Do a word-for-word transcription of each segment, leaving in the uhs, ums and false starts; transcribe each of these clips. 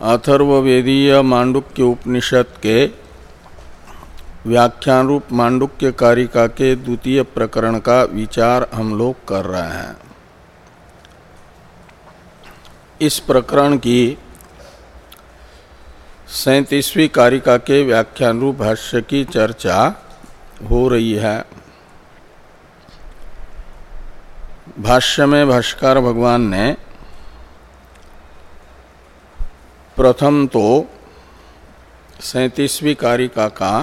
अथर्ववेदीय मांडुक्य उपनिषद के व्याख्यान रूप मांडुक्य कारिका के द्वितीय प्रकरण का विचार हम लोग कर रहे हैं। इस प्रकरण की सैंतीसवीं कारिका के व्याख्यान रूप भाष्य की चर्चा हो रही है। भाष्य में भाष्यकार भगवान ने प्रथम तो सैंतीसवीं कारिका का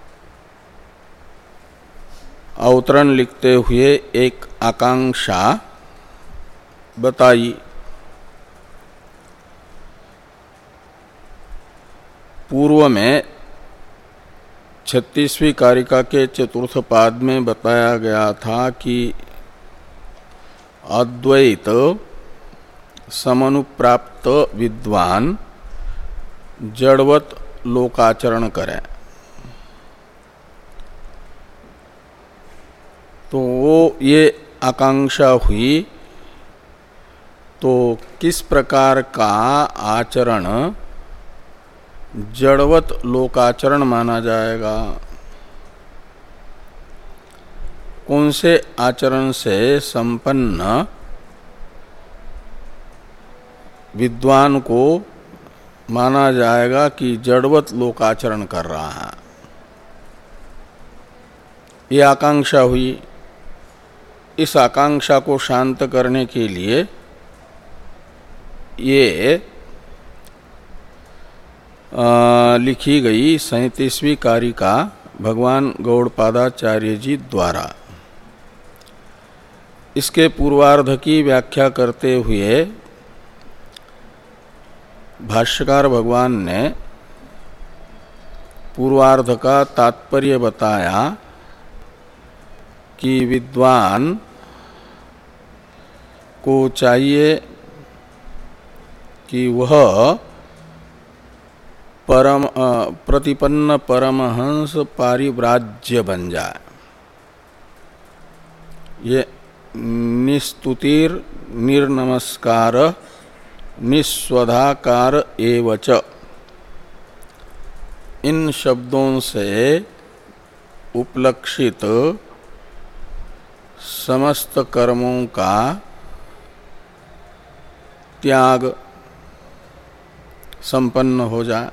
अवतरण लिखते हुए एक आकांक्षा बताई। पूर्व में छत्तीसवीं कारिका के चतुर्थ पाद में बताया गया था कि अद्वैत समनुप्राप्त विद्वान जड़वत लोकाचरण करें। तो वो ये आकांक्षा हुई, तो किस प्रकार का आचरण जड़वत लोकाचरण माना जाएगा? कौन से आचरण से संपन्न विद्वान को माना जाएगा कि जड़वत लोकाचरण कर रहा है? ये आकांक्षा हुई। इस आकांक्षा को शांत करने के लिए ये आ, लिखी गई सैंतीसवीं कारिका भगवान गौड़पादाचार्य जी द्वारा। इसके पूर्वार्ध की व्याख्या करते हुए भाष्यकार भगवान ने पूर्वार्ध का तात्पर्य बताया कि विद्वान को चाहिए कि वह परम प्रतिपन्न परमहंस पारिव्राज्य बन जाए। ये निस्तुतिर निर्नमस्कार निस्वधाकार एवच, इन शब्दों से उपलक्षित समस्त कर्मों का त्याग संपन्न हो जाए,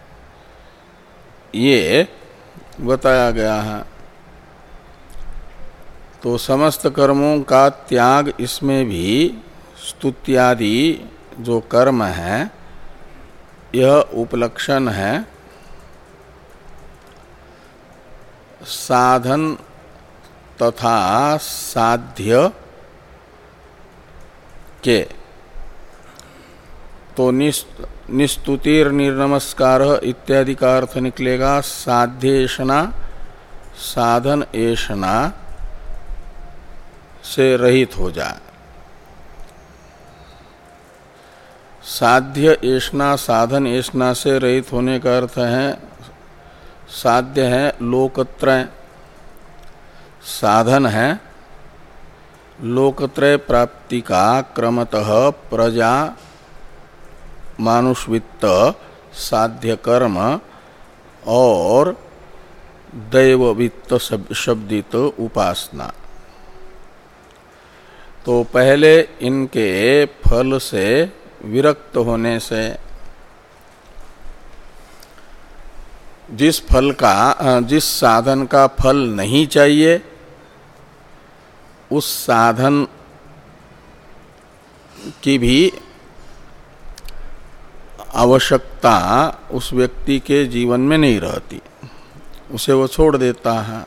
ये बताया गया है। तो समस्त कर्मों का त्याग, इसमें भी स्तुत्यादि जो कर्म है यह उपलक्षण है साधन तथा साध्य के। तो निस्तुतिर निर्नमस्कार इत्यादि का अर्थ निकलेगा साध्येषणा साधन एषणा से रहित हो जाए। साध्य एषणा साधन एषणा से रहित होने का अर्थ है, साध्य है लोकत्रय, साधन है लोकत्रय प्राप्ति का क्रमतः प्रजा मानुषवित्त साध्य कर्म और दैववित्त शब्दित उपासना। तो पहले इनके फल से विरक्त होने से, जिस फल का जिस साधन का फल नहीं चाहिए उस साधन की भी आवश्यकता उस व्यक्ति के जीवन में नहीं रहती, उसे वो छोड़ देता है।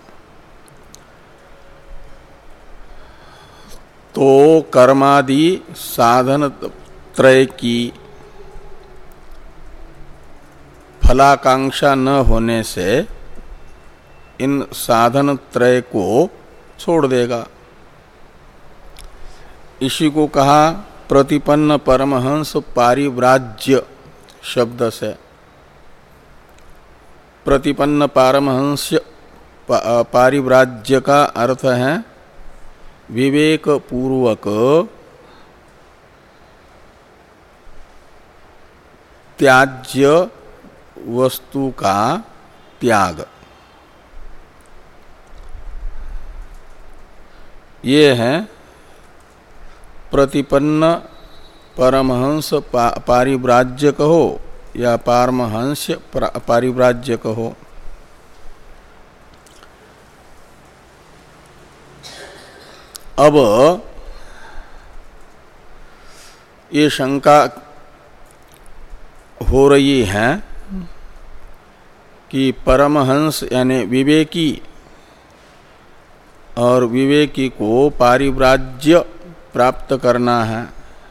तो कर्मादि साधन त्रय की फलाकांक्षा न होने से इन साधन त्रय को छोड़ देगा। इसी को कहा प्रतिपन्न परमहंस पारिव्राज्य शब्द से। प्रतिपन्न पारमहंस पारिव्राज्य का अर्थ है विवेक पूर्वक त्याज्य वस्तु का त्याग, ये है प्रतिपन्न परमहंस पा, पारिव्राज्य कहो या पारमहंस पारिव्राज्य कहो। अब ये शंका हो रही है कि परमहंस यानी विवेकी और विवेकी को पारिव्राज्य प्राप्त करना है,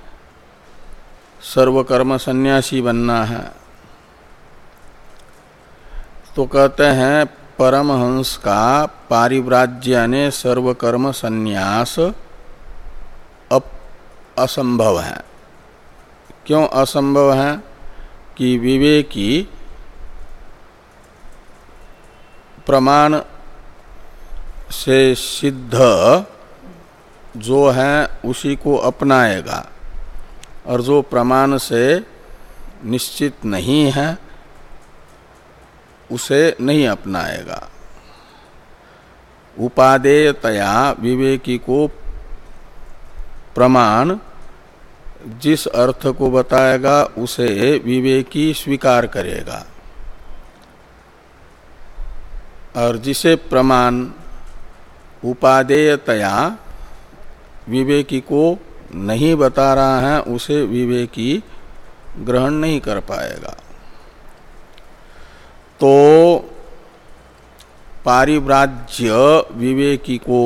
सर्वकर्म सन्यासी बनना है। तो कहते हैं परमहंस का पारिव्राज्य यानी सर्वकर्म सन्यास अप असंभव है। क्यों असंभव है? कि विवेकी प्रमाण से सिद्ध जो है उसी को अपनाएगा, और जो प्रमाण से निश्चित नहीं है उसे नहीं अपनाएगा। उपादेयतया विवेकी को प्रमाण जिस अर्थ को बताएगा उसे विवेकी स्वीकार करेगा, और जिसे प्रमाण उपादेयतया विवेकी को नहीं बता रहा है उसे विवेकी ग्रहण नहीं कर पाएगा। तो पारिव्राज्य विवेकी को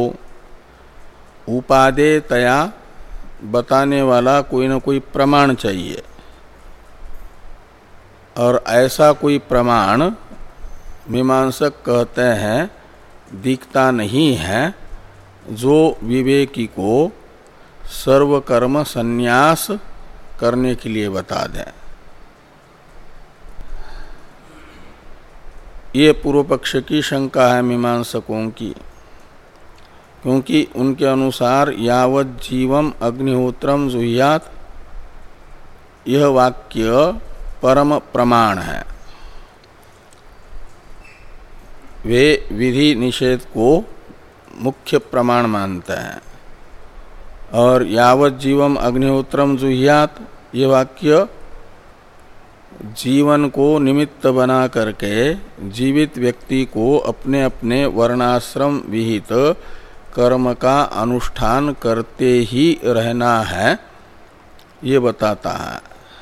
उपादेयतया बताने वाला कोई न कोई प्रमाण चाहिए, और ऐसा कोई प्रमाण मीमांसक कहते हैं दिखता नहीं है जो विवेकी को सर्वकर्म संन्यास करने के लिए बता दें। ये पूर्व पक्ष की शंका है मीमांसकों की, क्योंकि उनके अनुसार यावत् जीवम अग्निहोत्रम जुह्यात यह वाक्य परम प्रमाण है। वे विधि निषेध को मुख्य प्रमाण मानते हैं, और यावत् जीवम अग्निहोत्रम जुह्यात ये वाक्य जीवन को निमित्त बना करके जीवित व्यक्ति को अपने अपने वर्णाश्रम विहित कर्म का अनुष्ठान करते ही रहना है, ये बताता है।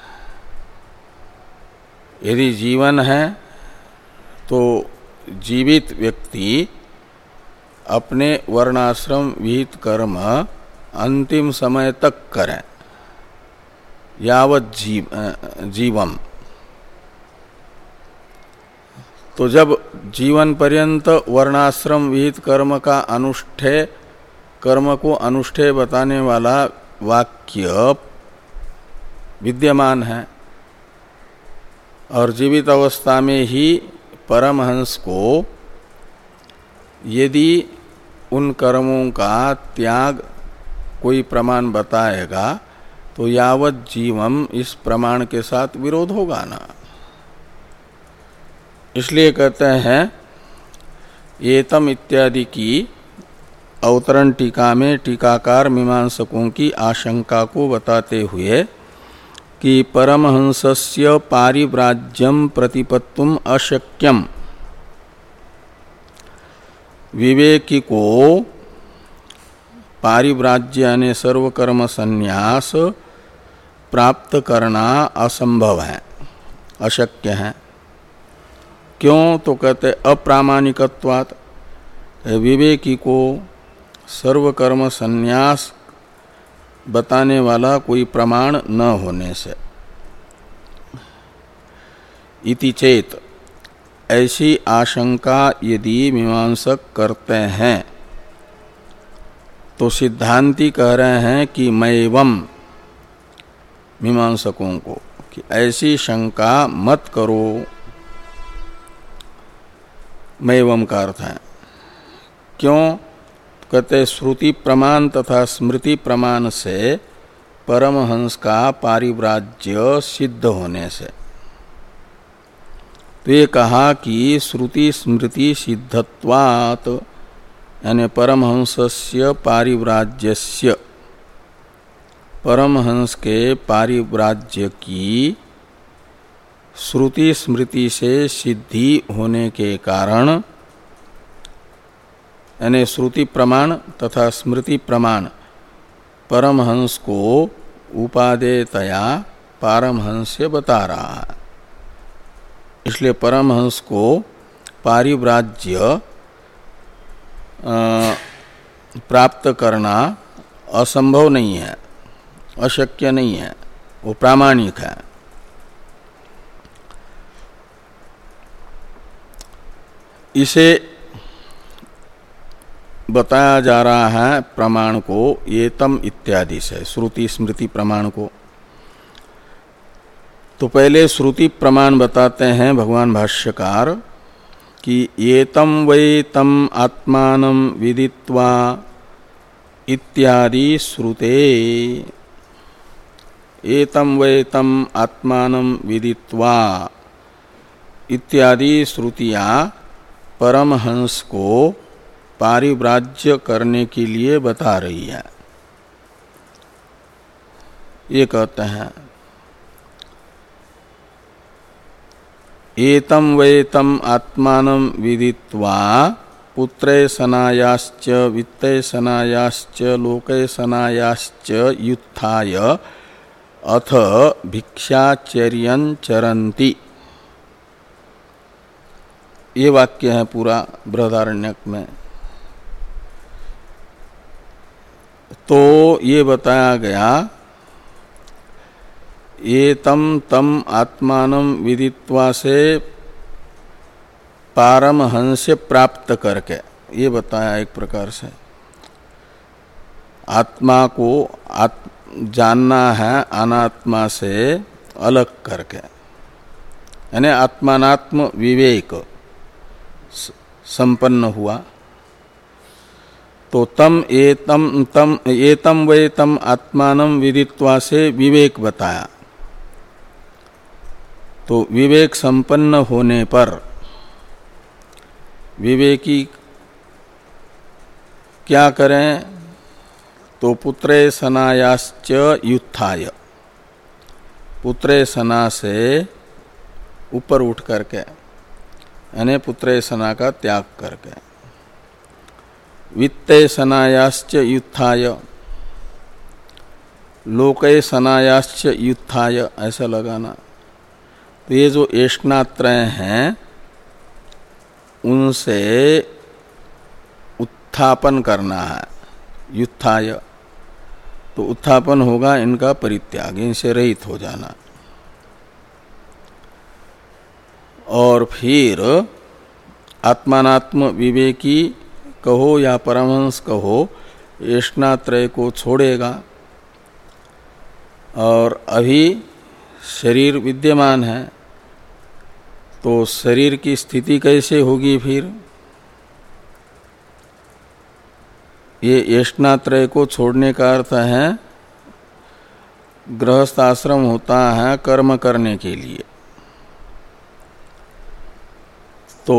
यदि जीवन है तो जीवित व्यक्ति अपने वर्णाश्रम विहित कर्म अंतिम समय तक करें, यावत् जीव जीवम। तो जब जीवन पर्यंत वर्णाश्रम विहित कर्म का अनुष्ठेय कर्म को अनुष्ठेय बताने वाला वाक्य विद्यमान है, और जीवित अवस्था में ही परमहंस को यदि उन कर्मों का त्याग कोई प्रमाण बताएगा तो यावत् जीवम इस प्रमाण के साथ विरोध होगा ना। इसलिए कहते हैं एतम इत्यादि की अवतरण टीका में टीकाकार मीमांसकों की आशंका को बताते हुए कि परमहंसस्य पारिव्राज्यम प्रतिपत्तुम अशक्यम, विवेकी को पारिव्राज्य यानी सर्वकर्म संन्यास प्राप्त करना असंभव है, अशक्य है। क्यों? तो कहते अप्रामाणिकत्वात्, विवेकी को सर्वकर्म संन्यास बताने वाला कोई प्रमाण न होने से। इति चेत, ऐसी आशंका यदि मीमांसक करते हैं तो सिद्धांती कह रहे हैं कि मैवम, मीमांसकों को कि ऐसी शंका मत करो। मैवम का अर्थ है क्यों? कहते श्रुति प्रमाण तथा स्मृति प्रमाण से परमहंस का पारिव्राज्य सिद्ध होने से। तो ये कहा कि श्रुति स्मृति सिद्धत्वात् यानी परमहंसस्य पारिव्राज्यस्य, परमहंस के पारिव्राज्य की श्रुति स्मृति से सिद्धि होने के कारण, यानी श्रुति प्रमाण तथा स्मृति प्रमाण परमहंस को उपादेयतया पारमहंस्य बता रहा है। इसलिए परमहंस को पारिव्राज्य प्राप्त करना असंभव नहीं है, अशक्य नहीं है, वो प्रामाणिक है। इसे बताया जा रहा है प्रमाण को एतम इत्यादि से, श्रुति स्मृति प्रमाण को। तो पहले श्रुति प्रमाण बताते हैं भगवान भाष्यकार कि एतम वै तम आत्मानं विदित्वा इत्यादि श्रुते, एतम वै तम आत्मानं विदित्वा इत्यादि श्रुतियां परमहंस को पारिव्राज्य करने के लिए बता रही है। ये कहते हैं एतम वै तम आत्मानं विदित्वा पुत्रे सनायाश्च वित्ते सनायाश्च लोके सनायाश्च युत्थाय अथ भिक्षाचर्यं चरन्ति। ये वाक्य है पूरा बृहदारण्यक में। तो ये बताया गया ये तम तम आत्मानं विदित्वा से पारमहंस्य प्राप्त करके, ये बताया एक प्रकार से। आत्मा को आत, जानना है अनात्मा से अलग करके, यानी आत्मानात्म विवेक संपन्न हुआ। तो तम एतम तम एतम वै तम आत्मानं विदित्वा से विवेक बताया। तो विवेक संपन्न होने पर विवेकी क्या करें? तो पुत्रे सनायाश्च युत्थाय, पुत्रे सना से ऊपर उठ करके, यानी पुत्रे सना का त्याग करके, वित्ते सनायाश्च युत्थाय, लोके सनायाश्च युत्थाय, ऐसा लगाना। तो ये जो एष्णात्रय हैं उनसे उत्थापन करना है, युत्थाय। तो उत्थापन होगा इनका परित्याग, इनसे रहित हो जाना। और फिर आत्मानात्म विवेकी कहो या परमहंस कहो, एष्णात्रय को छोड़ेगा। और अभी शरीर विद्यमान है, तो शरीर की स्थिति कैसे होगी फिर? ये एष्णात्रय को छोड़ने का अर्थ है गृहस्थ आश्रम होता है कर्म करने के लिए। तो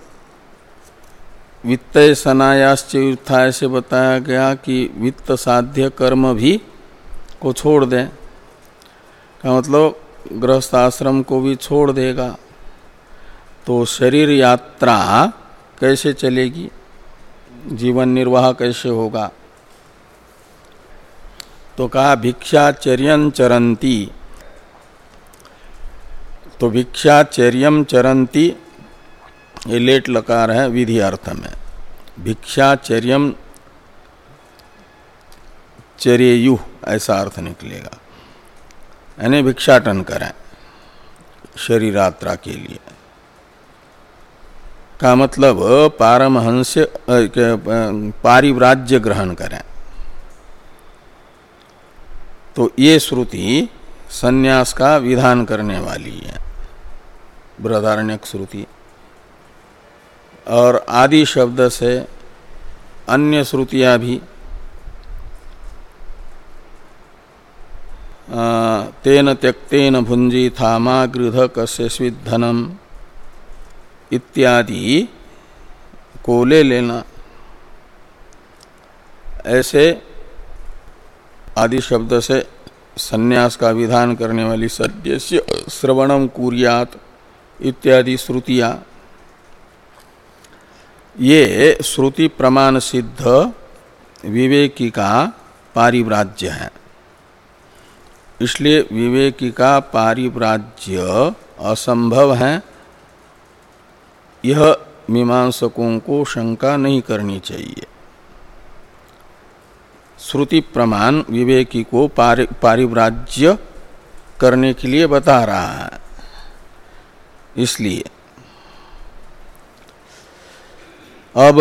वित्त सनायाश्च युत्थाय से बताया गया कि वित्त साध्य कर्म भी को छोड़ दें, का मतलब गृहस्थ आश्रम को भी छोड़ देगा। तो शरीर यात्रा कैसे चलेगी, जीवन निर्वाह कैसे होगा? तो कहा भिक्षाचर्यं चरन्ति। तो भिक्षाचर्यं चरन्ति ये लेट लकार है विधि अर्थ में। भिक्षाचर्यं चरेयु ऐसा अर्थ निकलेगा, यानी भिक्षाटन करें शरीर यात्रा के लिए। का मतलब पारमहंस पारिव्राज्य ग्रहण करें। तो ये श्रुति संन्यास का विधान करने वाली है, बृहदारण्यक श्रुति। और आदि शब्द से अन्य श्रुतियां भी तेन त्यक्तेन भुंजी थामा गृध कस्य स्विद्धनम इत्यादि को ले लेना। ऐसे आदि शब्द से संन्यास का विधान करने वाली सद्यस्य श्रवणम कुर्यात् इत्यादि श्रुतियां, ये श्रुति प्रमाण सिद्ध विवेकी का पारिव्राज्य है। इसलिए विवेकी का पारिव्राज्य असंभव है, यह मीमांसकों को शंका नहीं करनी चाहिए। श्रुति प्रमाण विवेकी को पारि, पारिव्राज्य करने के लिए बता रहा है। इसलिए अब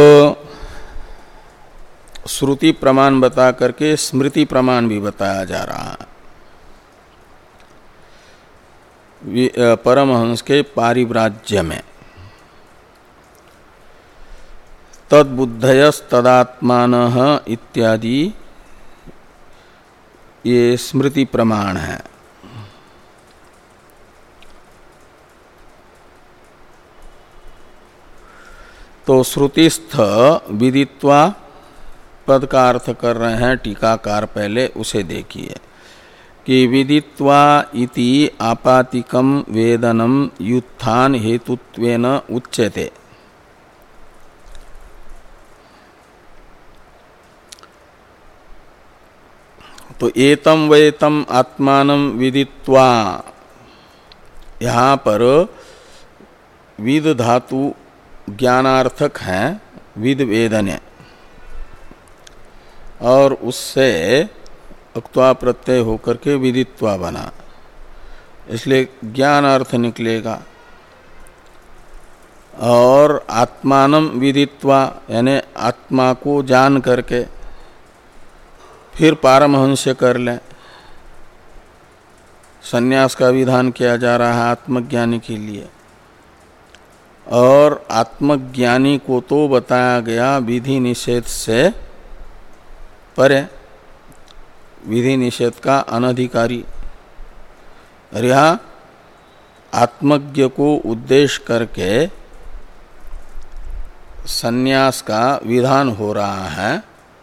श्रुति प्रमाण बता करके स्मृति प्रमाण भी बताया जा रहा है। परमहंस के पारिव्राज्य में तद्बुद्धयस् तदात्मानः इत्यादि ये स्मृति प्रमाण है। तो श्रुतिस्थ विदित्वा पद का अर्थ कर रहे हैं टीकाकार, पहले उसे देखिए कि विदित्वा इति आपातिकम वेदनम युत्थान हेतुत्वेन उच्यते। तो एतम वेतम आत्मानं विदित्वा, यहाँ पर विद धातु ज्ञानार्थक है, विद वेदने, और उससे अक्त्वा प्रत्यय होकर के विदित्वा बना, इसलिए ज्ञान अर्थ निकलेगा। और आत्मानं विदित्वा यानी आत्मा को जान करके फिर पारमहंस्य कर लें। संन्यास का विधान किया जा रहा है आत्मज्ञानी के लिए, और आत्मज्ञानी को तो बताया गया विधि निषेध से परे, विधि निषेध का अनधिकारी। और यहाँ आत्मज्ञ को उद्देश्य करके संन्यास का विधान हो रहा है,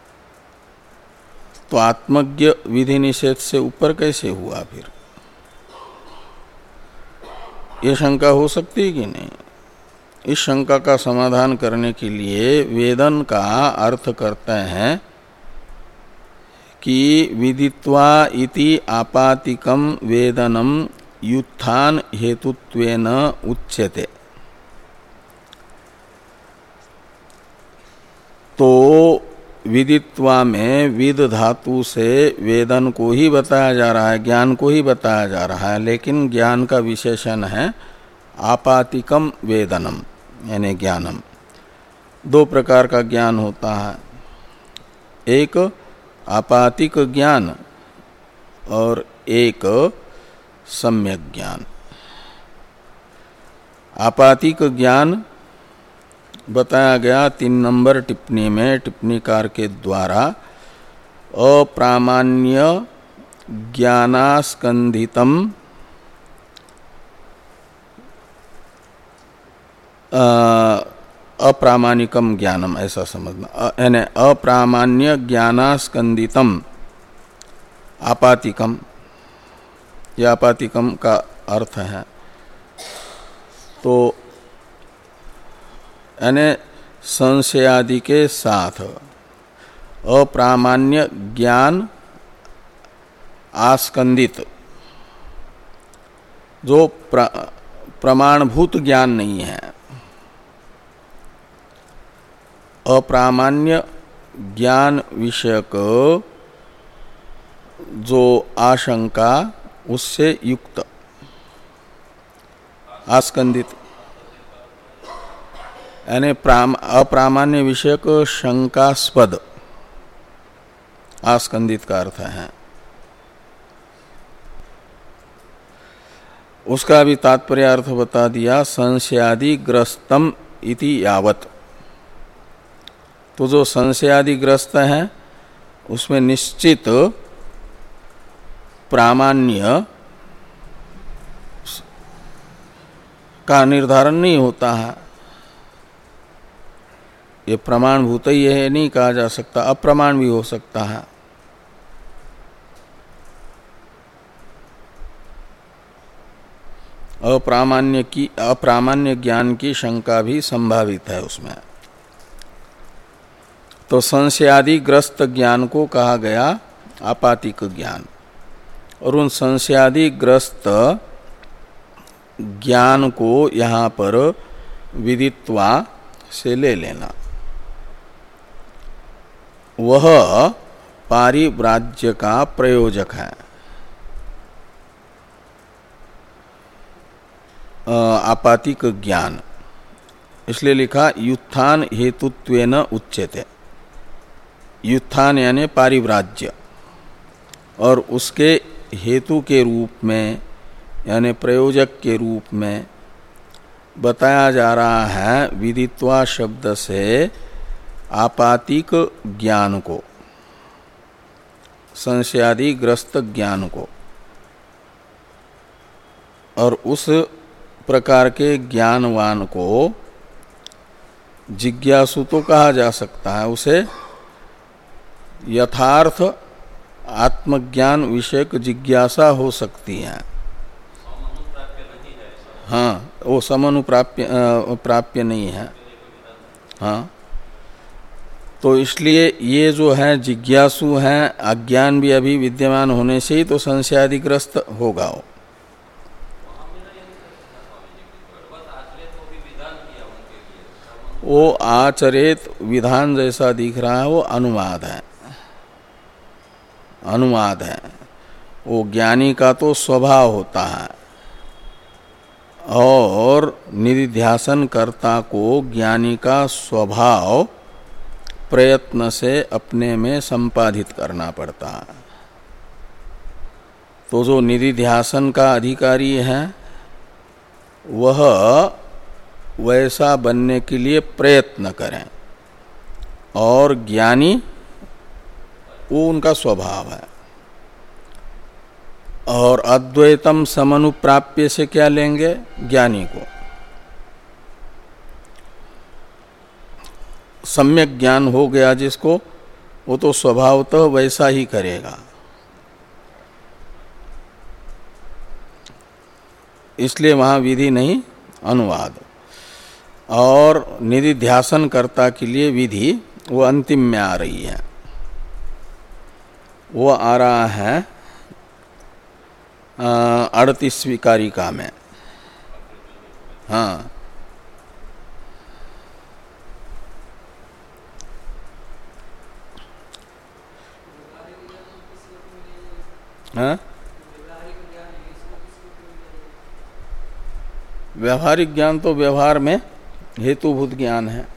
तो आत्मज्ञ विधि निषेध से ऊपर कैसे हुआ? फिर ये शंका हो सकती है कि नहीं? इस शंका का समाधान करने के लिए वेदन का अर्थ करते हैं कि विदित्वा इति आपातिकम वेदनम युत्थान हेतुत्वेन उच्यते। तो विदित्वा में विद धातु से वेदन को ही बताया जा रहा है, ज्ञान को ही बताया जा रहा है, लेकिन ज्ञान का विशेषण है आपातिकम वेदनम यानी ज्ञानम। दो प्रकार का ज्ञान होता है, एक आपातिक ज्ञान और एक सम्यक ज्ञान। आपातिक ज्ञान बताया गया तीन नंबर टिप्पणी में टिप्पणीकार के द्वारा अप्रामाण्य ज्ञानास्कंधितम अप्रामाणिकम ज्ञानम, ऐसा समझना, यानी अप्रामाण्य ज्ञानास्कंदितम आपातिकम, यह आपातिकम का अर्थ है। तो यानी संशयादि के साथ अप्रामाण्य ज्ञान आस्कंदित, जो प्र, प्रमाणभूत ज्ञान नहीं है, अप्रामाण्य ज्ञान विषयक जो आशंका उससे युक्त आस्कंदित, यानी अप्रामाण्य विषयक शंकास्पद, आस्कंदित का अर्थ है। उसका भी तात्पर्य अर्थ बता दिया, संशयादि ग्रस्तम इति यावत। तो जो संशयादि ग्रस्त है उसमें निश्चित प्रामाण्य का निर्धारण नहीं होता है, ये प्रमाणभूत ही है नहीं कहा जा सकता, अप्रमाण भी हो सकता है। अप्रामाण्य की अप्रामाण्य ज्ञान की शंका भी संभावित है उसमें। तो संशयादि ग्रस्त ज्ञान को कहा गया आपातिक ज्ञान, और उन संशयादि ग्रस्त ज्ञान को यहाँ पर विदित्वा से ले लेना। वह पारिव्राज्य का प्रयोजक है, आपातिक ज्ञान। इसलिए लिखा युत्थान हेतुत्वेन उच्यते। युत्थान यानी पारिव्राज्य, और उसके हेतु के रूप में यानी प्रयोजक के रूप में बताया जा रहा है विदित्वा शब्द से आपातिक ज्ञान को, संशयादि ग्रस्त ज्ञान को। और उस प्रकार के ज्ञानवान को जिज्ञासु तो कहा जा सकता है, उसे यथार्थ आत्मज्ञान विषयक जिज्ञासा हो सकती है। हाँ, वो समनुप्राप्य प्राप्य नहीं है। हाँ, तो इसलिए ये जो है जिज्ञासु हैं, अज्ञान भी अभी विद्यमान होने से ही तो संशयादिग्रस्त होगा वो। वो आचरित विधान जैसा दिख रहा है, वो अनुवाद है, अनुवाद है। वो ज्ञानी का तो स्वभाव होता है, और निधिध्यासन कर्ता को ज्ञानी का स्वभाव प्रयत्न से अपने में संपादित करना पड़ता है। तो जो निधिध्यासन का अधिकारी है वह वैसा बनने के लिए प्रयत्न करें, और ज्ञानी वो उनका स्वभाव है। और अद्वैतम समनुप्राप्य से क्या लेंगे? ज्ञानी को सम्यक ज्ञान हो गया जिसको, वो तो स्वभावतः वैसा ही करेगा। इसलिए वहां विधि नहीं, अनुवाद। और निधिध्यासन कर्ता के लिए विधि वो अंतिम में आ रही है, वो आ रहा है अड़तीसवीं कारिका में। हाँ, हाँ? व्यवहारिक ज्ञान तो व्यवहार में हेतुभूत ज्ञान है,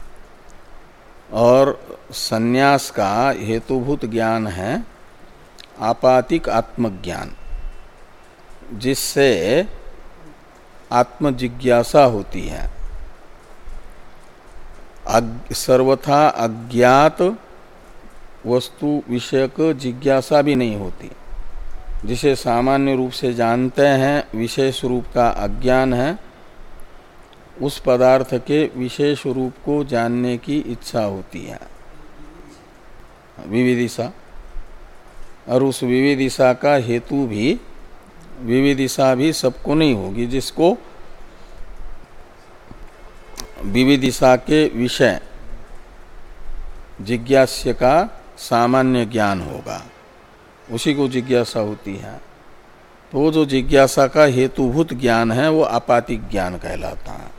और सन्यास का हेतुभूत ज्ञान है आपातिक आत्मज्ञान, जिससे आत्मजिज्ञासा होती है। अग, सर्वथा अज्ञात वस्तु विषयक जिज्ञासा भी नहीं होती। जिसे सामान्य रूप से जानते हैं, विशेष रूप का अज्ञान है, उस पदार्थ के विशेष रूप को जानने की इच्छा होती है, विविदिशा। और उस विविदिशा का हेतु भी, विविदिशा भी सबको नहीं होगी। जिसको विविदिशा के विषय जिज्ञास्य का सामान्य ज्ञान होगा, उसी को जिज्ञासा होती है। तो वो जो जिज्ञासा का हेतुभूत ज्ञान है वो आपातिक ज्ञान कहलाता है।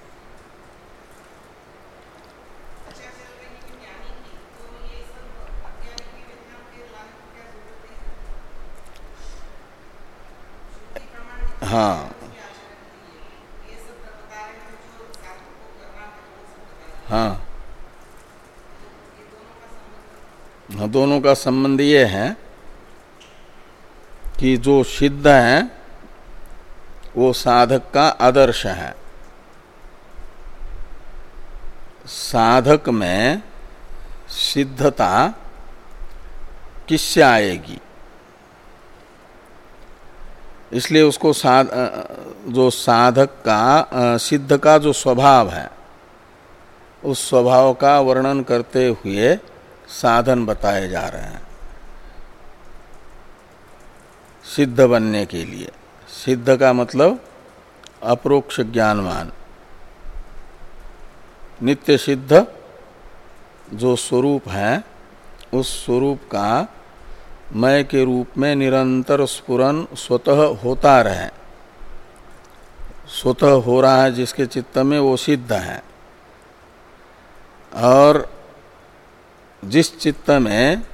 हाँ, हाँ, हाँ, दोनों का संबंध ये है कि जो सिद्ध है वो साधक का आदर्श है। साधक में सिद्धता किससे आएगी? इसलिए उसको साध जो साधक का सिद्ध का जो स्वभाव है उस स्वभाव का वर्णन करते हुए साधन बताए जा रहे हैं सिद्ध बनने के लिए। सिद्ध का मतलब अपरोक्ष ज्ञानवान, नित्य सिद्ध जो स्वरूप है उस स्वरूप का मय के रूप में निरंतर स्फुरन स्वतः होता रहे, स्वतः हो रहा है जिसके चित्त में वो सिद्ध है। और जिस चित्त में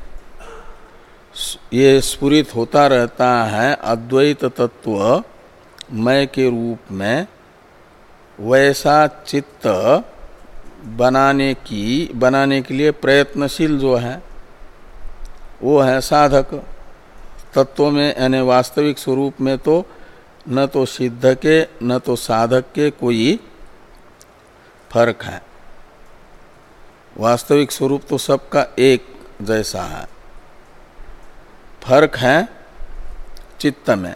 ये स्फुरित होता रहता है अद्वैत तत्व मय के रूप में, वैसा चित्त बनाने की बनाने के लिए प्रयत्नशील जो है वो है साधक। तत्व में यानी वास्तविक स्वरूप में तो न तो सिद्ध के न तो साधक के कोई फर्क है। वास्तविक स्वरूप तो सबका एक जैसा है, फर्क है चित्त में।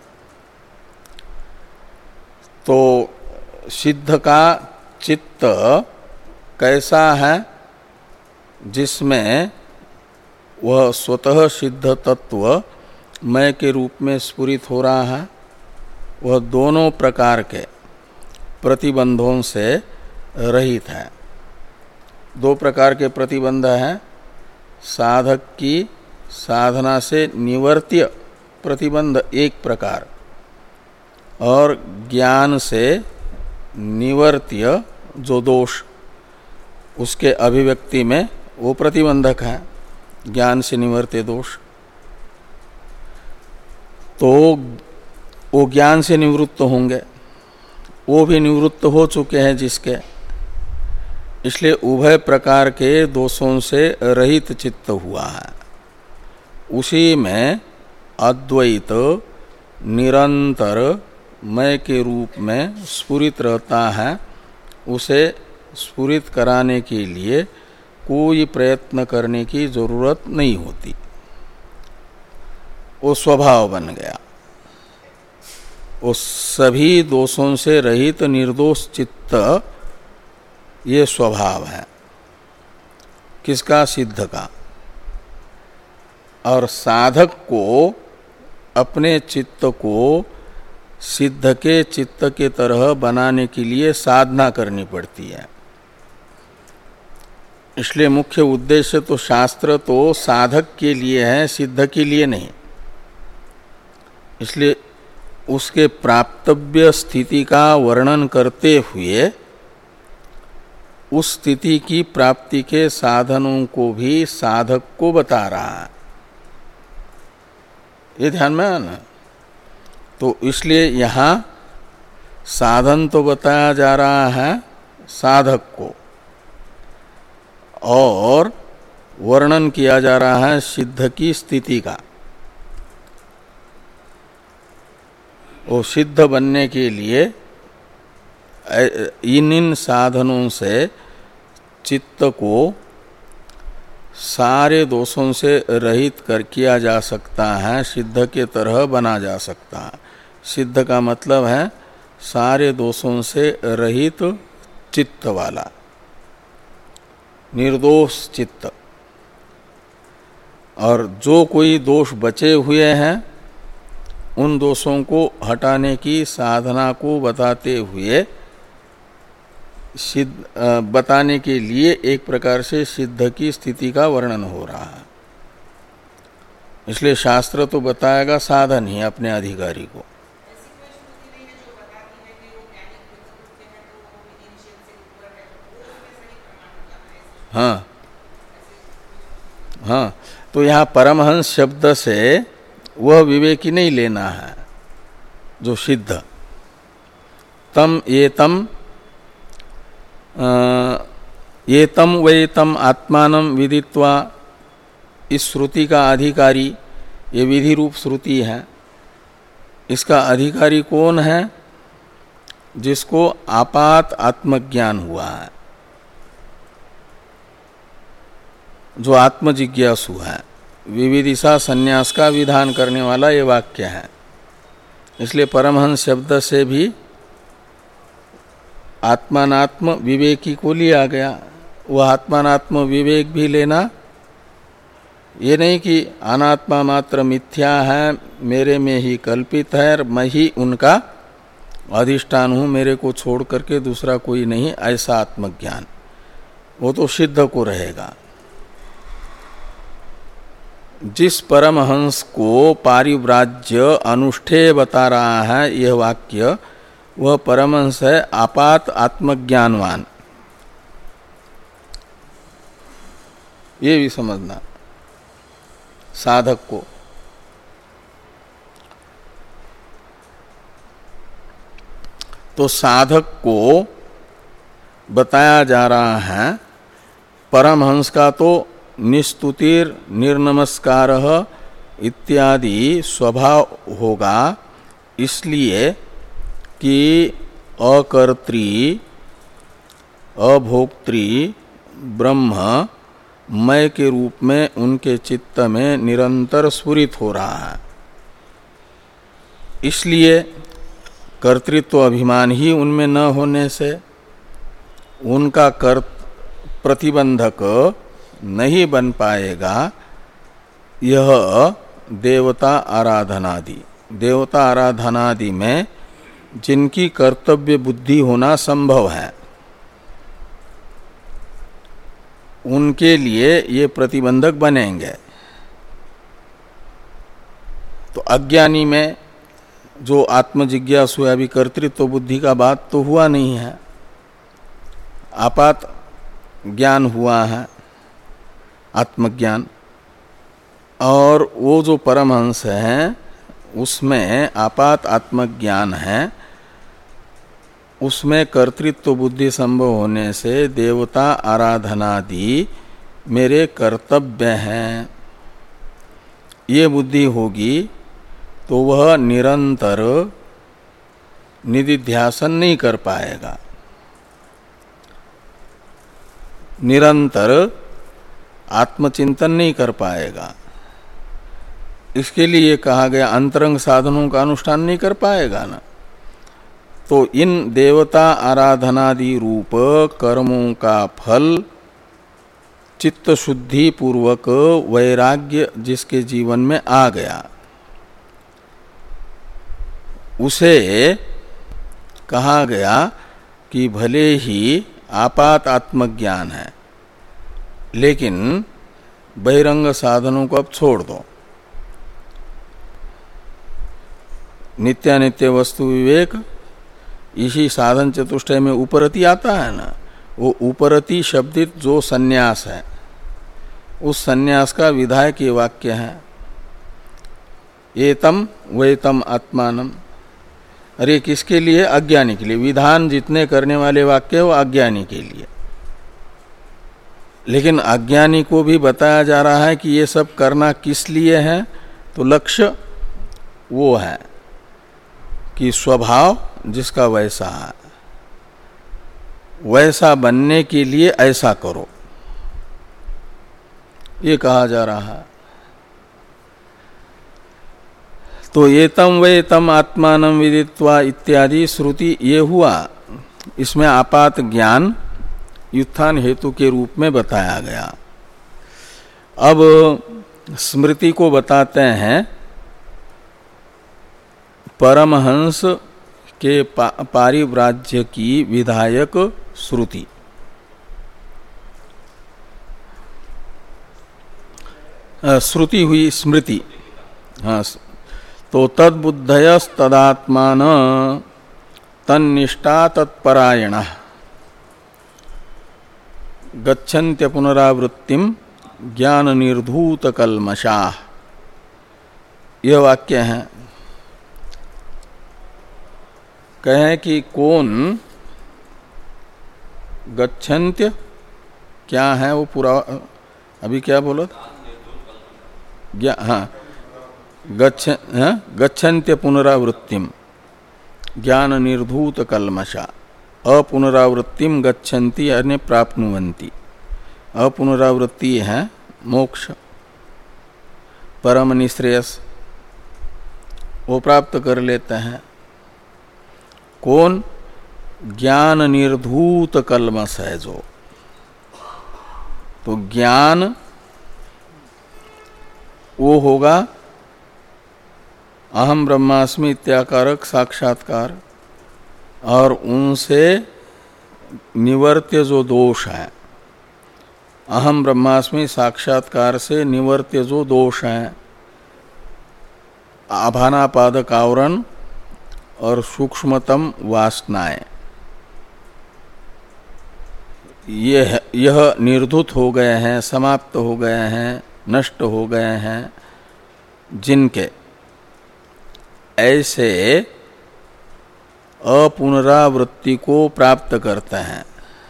तो सिद्ध का चित्त कैसा है, जिसमें वह स्वतः सिद्ध तत्व मय के रूप में स्फुरित हो रहा है, वह दोनों प्रकार के प्रतिबंधों से रहित है। दो प्रकार के प्रतिबंध हैं, साधक की साधना से निवर्त्य प्रतिबंध एक प्रकार, और ज्ञान से निवर्त्य जो दोष उसके अभिव्यक्ति में वो प्रतिबंधक है, ज्ञान से निवर्त्य दोष। तो वो ज्ञान से निवृत्त होंगे, वो भी निवृत्त हो चुके हैं जिसके, इसलिए उभय प्रकार के दोषों से रहित चित्त हुआ है। उसी में अद्वैत निरंतर मय के रूप में स्फुरित रहता है। उसे स्फुरित कराने के लिए कोई प्रयत्न करने की जरूरत नहीं होती, वो स्वभाव बन गया। वो सभी दोषों से रहित निर्दोष चित्त ये स्वभाव है किसका, सिद्ध का। और साधक को अपने चित्त को सिद्ध के चित्त के तरह बनाने के लिए साधना करनी पड़ती है। इसलिए मुख्य उद्देश्य तो शास्त्र तो साधक के लिए है, सिद्ध के लिए नहीं। इसलिए उसके प्राप्तव्य स्थिति का वर्णन करते हुए उस स्थिति की प्राप्ति के साधनों को भी साधक को बता रहा है। ये ध्यान में है ना। तो इसलिए यहाँ साधन तो बताया जा रहा है साधक को, और वर्णन किया जा रहा है सिद्ध की स्थिति का। वो सिद्ध बनने के लिए इन इन साधनों से चित्त को सारे दोषों से रहित कर किया जा सकता है, सिद्ध के तरह बना जा सकता है। सिद्ध का मतलब है सारे दोषों से रहित चित्त वाला, निर्दोष चित्त। और जो कोई दोष बचे हुए हैं उन दोषों को हटाने की साधना को बताते हुए सिद्ध बताने के लिए एक प्रकार से सिद्ध की स्थिति का वर्णन हो रहा है। इसलिए शास्त्र तो बताएगा साधन ही अपने अधिकारी को। हाँ हाँ, तो यहाँ परमहंस शब्द से वह विवेकी नहीं लेना है जो सिद्ध। तम ये तम ये तम वे तम आत्मानं विदित्वा, इस श्रुति का अधिकारी, ये विधि रूप श्रुति है, इसका अधिकारी कौन है? जिसको आपात आत्मज्ञान हुआ है, जो आत्मजिज्ञासु है। विविदिशा संन्यास का विधान करने वाला ये वाक्य है। इसलिए परमहंस शब्द से भी आत्मानात्म विवेकी को लिया गया, वह आत्मानात्म विवेक भी लेना, ये नहीं कि अनात्मा मात्र मिथ्या है, मेरे में ही कल्पित है, मैं ही उनका अधिष्ठान हूँ, मेरे को छोड़ करके दूसरा कोई नहीं, ऐसा आत्मज्ञान वो तो सिद्ध को रहेगा। जिस परमहंस को पारिव्राज्य अनुष्ठेय बता रहा है यह वाक्य, वह परमहंस है आपात आत्मज्ञानवान, ये भी समझना साधक को। तो साधक को बताया जा रहा है परमहंस का तो निस्तुतिर निर्नमस्कार इत्यादि स्वभाव होगा, इसलिए कि अकर्त्री अभोक्त्री ब्रह्म मय के रूप में उनके चित्त में निरंतर स्फुरित हो रहा है। इसलिए कर्तृत्व अभिमान ही उनमें न होने से उनका कर्त प्रतिबंधक नहीं बन पाएगा। यह देवता आराधनादि देवता आराधनादि में जिनकी कर्तव्य बुद्धि होना संभव है, उनके लिए ये प्रतिबंधक बनेंगे। तो अज्ञानी में जो आत्मजिज्ञासु है, अभी कर्तृत्व बुद्धि का बात तो हुआ नहीं है, आपात ज्ञान हुआ है, आत्मज्ञान। और वो जो परमहंस है उसमें आपात आत्मज्ञान है, उसमें कर्तृत्व बुद्धि संभव होने से देवता आराधनादि मेरे कर्तव्य हैं, ये बुद्धि होगी तो वह निरंतर निधिध्यासन नहीं कर पाएगा, निरंतर आत्मचिंतन नहीं कर पाएगा। इसके लिए कहा गया अंतरंग साधनों का अनुष्ठान नहीं कर पाएगा ना। तो इन देवता आराधनादि रूप कर्मों का फल चित्त शुद्धि पूर्वक वैराग्य जिसके जीवन में आ गया, उसे कहा गया कि भले ही आपात आत्मज्ञान है, लेकिन बहिरंग साधनों को अब छोड़ दो। नित्यानित्य वस्तु विवेक इसी साधन चतुष्टय में उपरति आता है ना, वो उपरति शब्दित जो सन्यास है, उस सन्यास का विधायक ये वाक्य है, एतम वेतम आत्मानम। अरे किसके लिए? अज्ञानी के लिए। विधान जितने करने वाले वाक्य वो अज्ञानी के लिए, लेकिन अज्ञानी को भी बताया जा रहा है कि ये सब करना किस लिए है, तो लक्ष्य वो है कि स्वभाव जिसका वैसा है वैसा बनने के लिए ऐसा करो, ये कहा जा रहा है। तो एतम वेतम आत्मानं विदित्वा इत्यादि श्रुति ये हुआ, इसमें आपात ज्ञान युत्थान हेतु के रूप में बताया गया। अब स्मृति को बताते हैं परमहंस के पा, पारिव्राज्य की विधायक श्रुति। श्रुति हुई स्मृति। हाँ, तो तद्बुद्धयस्तदात्मान तन्निष्ठा तत्परायण गच्छन्त्य पुनरावृत्तिम ज्ञान निर्धूत कल्मषाः, यह वाक्य है। कहें कि कौन गच्छन्त्य क्या है वो पूरा, अभी क्या बोलो? ज्ञा हाँ गच्छ हाँ? गच्छन्त्य पुनरावृत्तिम ज्ञान निर्धूत कल्मषा। अपुनरावृत्तिम गच्छन्ति यानी प्राप्नुवन्ति। अपुनरावृत्ति है मोक्ष, परम निश्रेयस, वो प्राप्त कर लेते हैं। कौन? ज्ञान निर्धूत कल्मष है जो, तो ज्ञान वो होगा अहम ब्रह्मास्मि इत्याकारक साक्षात्कार, और उनसे निवर्त्य जो दोष है, अहम ब्रह्मास्मि साक्षात्कार से निवर्त्य जो दोष है, आभानापादक आवरण और सूक्ष्मतम वासनाएं, यह यह निर्धुत हो गए हैं, समाप्त हो गए हैं, नष्ट हो गए हैं, जिनके ऐसे अपुनरावृत्ति को प्राप्त करते हैं।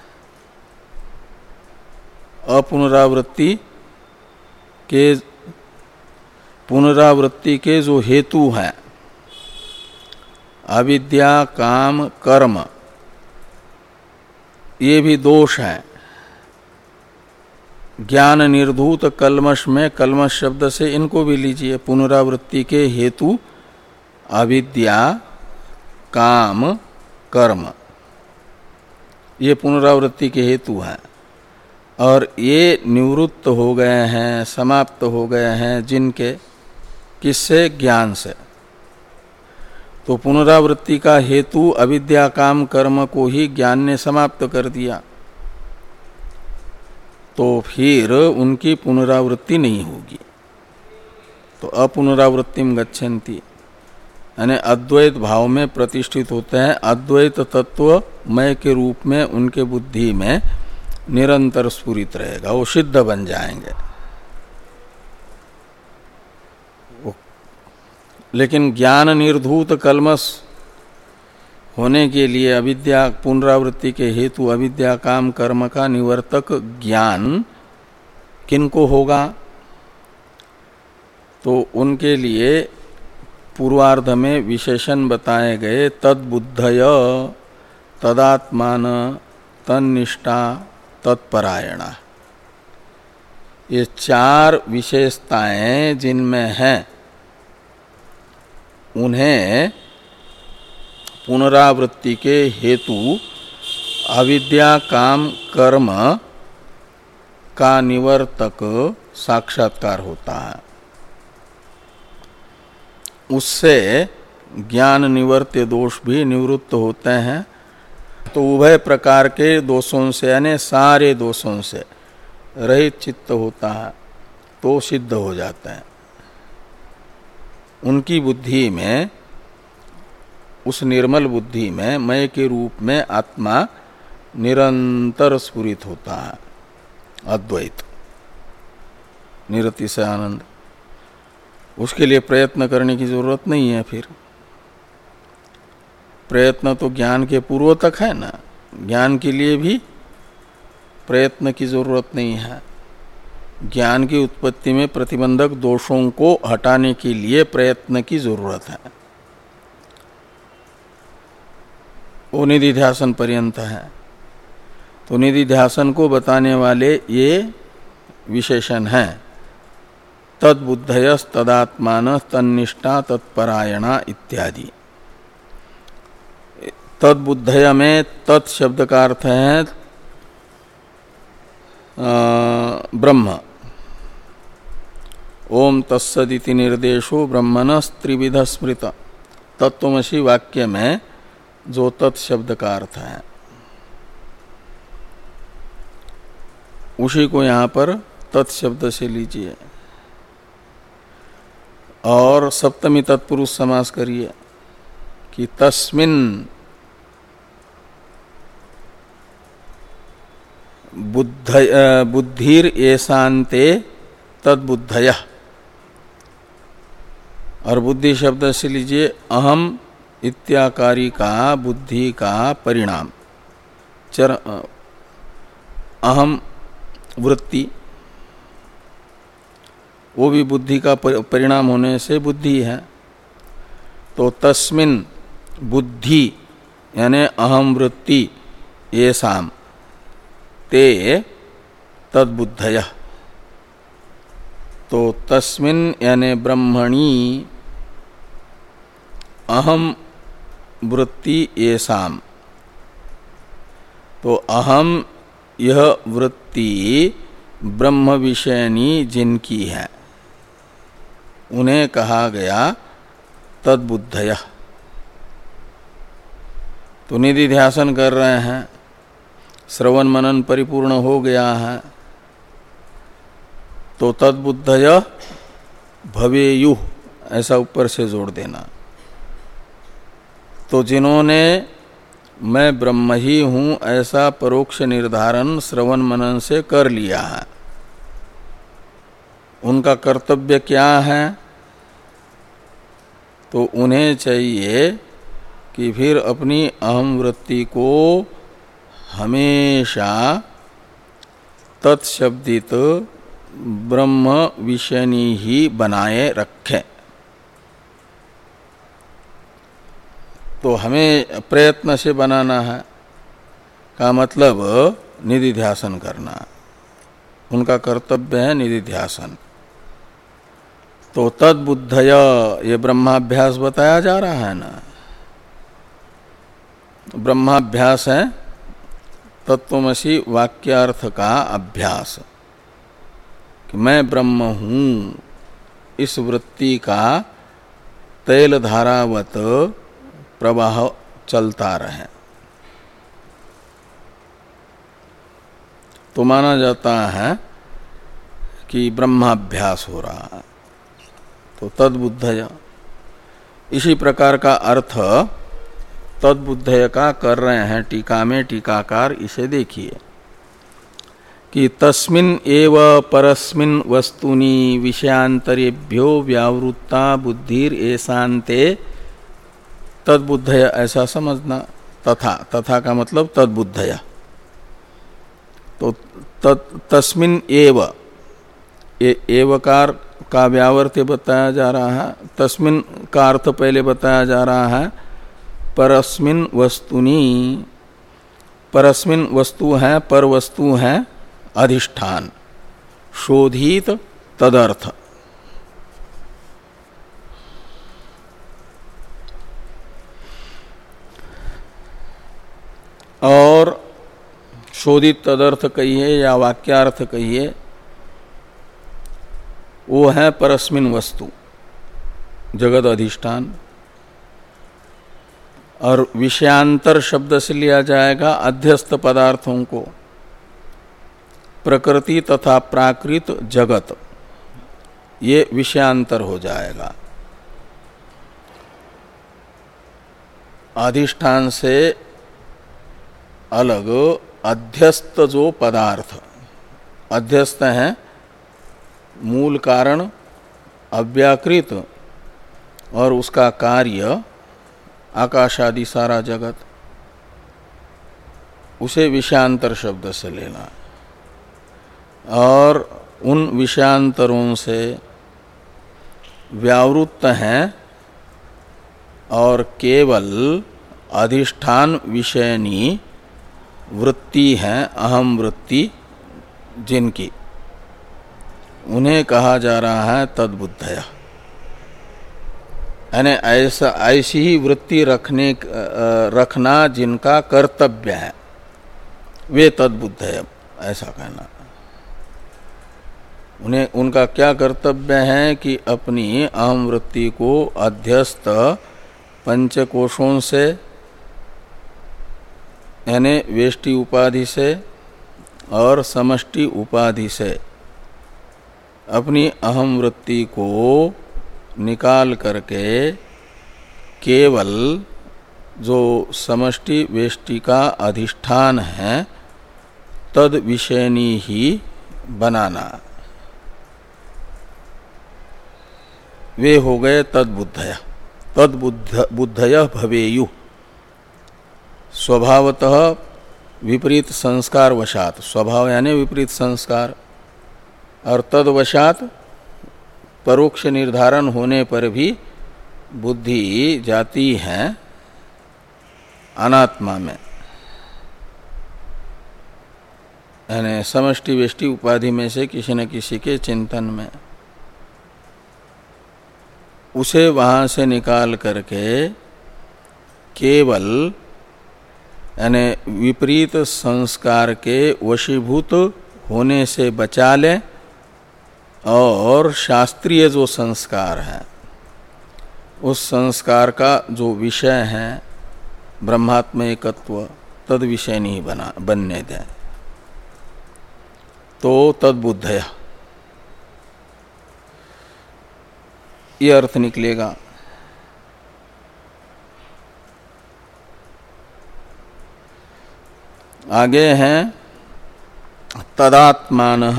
अपुनरावृत्ति के पुनरावृत्ति के जो हेतु हैं, अविद्या, काम, कर्म, ये भी दोष हैं। ज्ञान निर्धूत कल्मष में कल्मष शब्द से इनको भी लीजिए। पुनरावृत्ति के हेतु अविद्या, काम, कर्म, ये पुनरावृत्ति के हेतु हैं, और ये निवृत्त हो गए हैं, समाप्त हो गए हैं, जिनके किससे? ज्ञान से। तो पुनरावृत्ति का हेतु अविद्या, काम, कर्म को ही ज्ञान ने समाप्त कर दिया, तो फिर उनकी पुनरावृत्ति नहीं होगी। तो अपुनरावृत्तिम गच्छन्ति, यानी अद्वैत भाव में प्रतिष्ठित होते हैं। अद्वैत तत्व मय के रूप में उनके बुद्धि में निरंतर स्फुरित रहेगा, वो सिद्ध बन जाएंगे। लेकिन ज्ञान निर्धूत कल्मष होने के लिए अविद्या, पुनरावृत्ति के हेतु अविद्या, काम, कर्म का निवर्तक ज्ञान किनको होगा? तो उनके लिए पूर्वार्ध में विशेषण बताए गए तद्बुद्धय, तदात्मान, तन्निष्ठा, तत्परायणा, ये चार विशेषताएं जिनमें हैं, उन्हें पुनरावृत्ति के हेतु अविद्या, काम, कर्म का निवर्तक साक्षात्कार होता है। उससे ज्ञान निवर्त्य दोष भी निवृत्त होते हैं। तो उभय प्रकार के दोषों से, यानी सारे दोषों से रहित चित्त होता है, तो सिद्ध हो जाते हैं। उनकी बुद्धि में, उस निर्मल बुद्धि में मय के रूप में आत्मा निरंतर स्फुरित होता है, अद्वैत, निरतिशय आनंद। उसके लिए प्रयत्न करने की जरूरत नहीं है। फिर प्रयत्न तो ज्ञान के पूर्व तक है ना, ज्ञान के लिए भी प्रयत्न की जरूरत नहीं है। ज्ञान की उत्पत्ति में प्रतिबंधक दोषों को हटाने के लिए प्रयत्न की जरूरत है। वो निधिध्यासन पर्यंत है। तो निधिध्यासन को बताने वाले ये विशेषण हैं, तद्बुद्धयस, तदात्मान, तन्निष्ठा, तत्परायणा इत्यादि। तद्बुद्धय में तत् शब्द का अर्थ है ब्रह्म। ओम तत्सदिति निर्देशो ब्रह्मणस् त्रिविध स्मृत, तत्वमसि वाक्य में जो तत् शब्द का अर्थ है, उसी को यहाँ पर तत् शब्द से लीजिए और सप्तमी तत्पुरुष समास करिए कि तस्मिन् बुद्धिर एशान्ते तद्बुद्धयः, और बुद्धि शब्द से लीजिए अहम इत्याकारी का बुद्धि का परिणाम, चर अहम वृत्ति, वो भी बुद्धि का परिणाम होने से बुद्धि है। तो तस्मिन् बुद्धि यानी अहम वृत्ति येषाम ते तद्बुद्धयः, तो तस्मिन् यानी ब्रह्मणि अहम वृत्ति येषाम, तो अहम यह वृत्ति ब्रह्म विषयनी जिनकी है उन्हें कहा गया तद्बुद्धय। तो निधि ध्यासन कर रहे हैं, श्रवण मनन परिपूर्ण हो गया है, तो तद्बुद्धय भवेयुः ऐसा ऊपर से जोड़ देना। तो जिन्होंने मैं ब्रह्म ही हूँ ऐसा परोक्ष निर्धारण श्रवण मनन से कर लिया है, उनका कर्तव्य क्या है? तो उन्हें चाहिए कि फिर अपनी अहम वृत्ति को हमेशा तत्शब्दित ब्रह्म विषयनी ही बनाए रखें। तो हमें प्रयत्न से बनाना है का मतलब निधि ध्यासन करना, उनका कर्तव्य है निधि ध्यासन। तो तद्बुद्धय ये ब्रह्माभ्यास बताया जा रहा है ना, ब्रह्माभ्यास है तत्वमसि वाक्यार्थ का अभ्यास कि मैं ब्रह्म हूँ, इस वृत्ति का तैल धारावत प्रवाह चलता रहे। तो माना जाता है कि ब्रह्माभ्यास हो रहा है। तो तद्बुद्धय इसी प्रकार का अर्थ तद्बुद्धय का कर रहे हैं टीका में टीकाकार। इसे देखिए कि तस्मिन् एव परस्मिन् वस्तुनि विषयांतरेभ्यो व्यावृत्ता बुद्धिर एशान्ते तद्बुद्धय ऐसा समझना। तथा तथा का मतलब तद्बुद्धय। तो तस्मिन् एव ये एवकार का व्यावर्त्य बताया जा रहा है, तस्मिन् का अर्थ पहले बताया जा रहा है परस्मिन् वस्तुनि। परस्मिन् वस्तु है, पर वस्तु है अधिष्ठान, शोधित तदर्थ। और शोधित तदर्थ कहिए या वाक्यार्थ कहिए, वो है परस्मिन वस्तु, जगत अधिष्ठान। और विषयांतर शब्द से लिया जाएगा अध्यस्त पदार्थों को, प्रकृति तथा प्राकृत जगत, ये विषयांतर हो जाएगा। अधिष्ठान से अलग अध्यस्त जो पदार्थ, अध्यस्त है मूल कारण अव्याकृत और उसका कार्य आकाश आदि सारा जगत, उसे विषयांतर शब्द से लेना। और उन विषयांतरों से व्यावृत्त हैं और केवल अधिष्ठान विषयनी वृत्ति है, अहम वृत्ति जिनकी, उन्हें कहा जा रहा है तद्बुद्धय। यानी ऐसा ऐसी ही वृत्ति रखने रखना जिनका कर्तव्य है, वे तद्बुद्धय ऐसा कहना। उन्हें उनका क्या कर्तव्य है कि अपनी अहम वृत्ति को अध्यस्त पंचकोशों से यानी वेष्टि उपाधि से और समष्टि उपाधि से अपनी अहम वृत्ति को निकाल करके केवल जो समष्टि वेष्टि का अधिष्ठान है तद विषयनी ही बनाना, वे हो गए तद्बुद्धय। तद्बुद्ध बुद्धय भवेयु, स्वभावतः विपरीत संस्कार वशात, स्वभाव यानी विपरीत संस्कार, और तद्वशात परोक्ष निर्धारण होने पर भी बुद्धि जाती है अनात्मा में, यानी समष्टि वेष्टि उपाधि में से किसी न किसी के चिंतन में, उसे वहां से निकाल करके केवल यानी विपरीत संस्कार के वशीभूत होने से बचा ले, और शास्त्रीय जो संस्कार है उस संस्कार का जो विषय है ब्रह्मात्म एकत्व, तद विषय नहीं बना बनने दे, तो तद्बुद्धया ये अर्थ निकलेगा। आगे हैं तदात्मानः,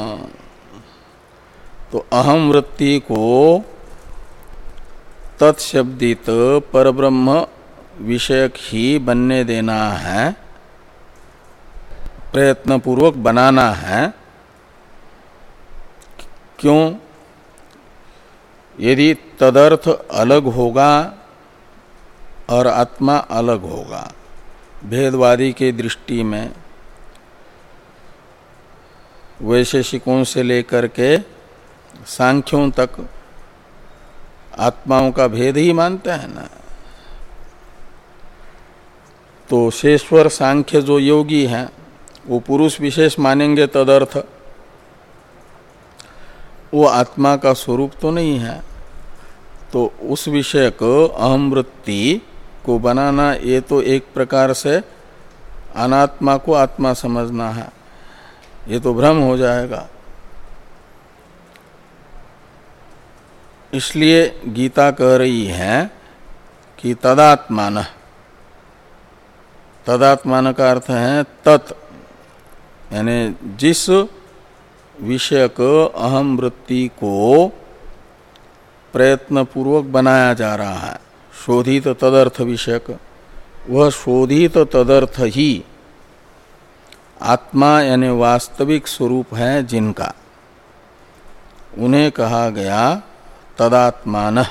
तो अहम वृत्ति को तत्शब्दित परब्रह्म विषयक ही बनने देना है, प्रयत्न पूर्वक बनाना है। क्यों? यदि तदर्थ अलग होगा और आत्मा अलग होगा, भेदवादी के दृष्टि में वैशेषिकों से लेकर के सांख्यों तक आत्माओं का भेद ही मानते हैं ना। तो शेश्वर सांख्य जो योगी हैं वो पुरुष विशेष मानेंगे तदर्थ, वो आत्मा का स्वरूप तो नहीं है। तो उस विषय को अहम वृत्ति को बनाना, ये तो एक प्रकार से अनात्मा को आत्मा समझना है, ये तो भ्रम हो जाएगा। इसलिए गीता कह रही है कि तदात्मान, तदात्मान का अर्थ है तत्, यानी जिस विषयक अहम वृत्ति को प्रयत्न पूर्वक बनाया जा रहा है, शोधित तदर्थ विषयक, वह शोधित तदर्थ ही आत्मा यानी वास्तविक स्वरूप है जिनका, उन्हें कहा गया तदात्मान।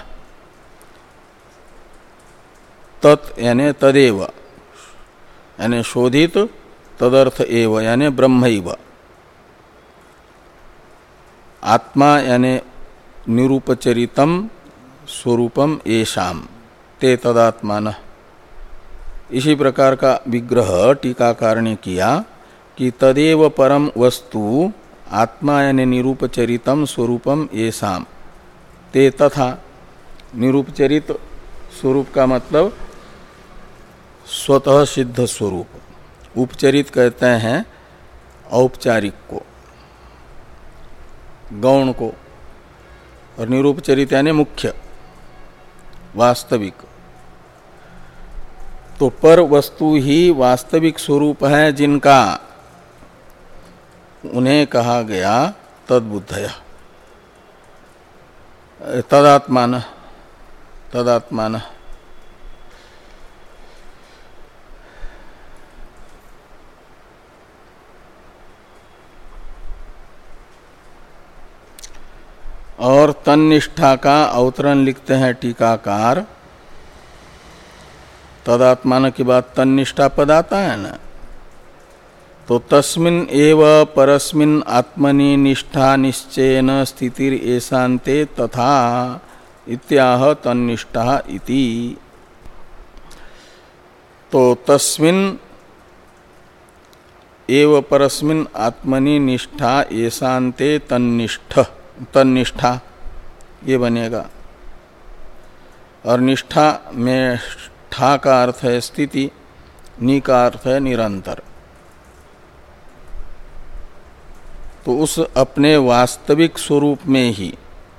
तत् यानी तदेव, यानी शोधित तदर्थ एव यानी ब्रह्मैव। आत्मा यानी निरूपचरितम स्वरूपम येषाम ते तदात्मान। इसी प्रकार का विग्रह टीकाकार ने किया कि तदेव परम वस्तु आत्मा यानी निरूपचरितम स्वरूपम येषाम ते, तथा निरूपचरित स्वरूप का मतलब स्वतः सिद्ध स्वरूप, उपचरित कहते हैं औपचारिक को, गौण को, और निरूपचरित यानी मुख्य वास्तविक। तो पर वस्तु ही वास्तविक स्वरूप है जिनका, उन्हें कहा गया तद्बुद्धया, तदात्मान, तदात्मान। और तन्निष्ठा का अवतरण लिखते हैं टीकाकार, तदात्मान के बाद तन्निष्ठा पद आता है ना, तो तस्मिन् एव परस्मिन् आत्मनि निष्ठा निश्चयेन स्थितिर एशान्ते तथा इत्याह तन्निष्ठा इति। तो तस्मिन् एव परस्मिन् आत्मनि निष्ठा एशान्ते तन्निष्ठ, तन्निष्ठा ये बनेगा। और निष्ठा में ठा का अर्थ है स्थिति, नि का अर्थ है निरंतर। तो उस अपने वास्तविक स्वरूप में ही,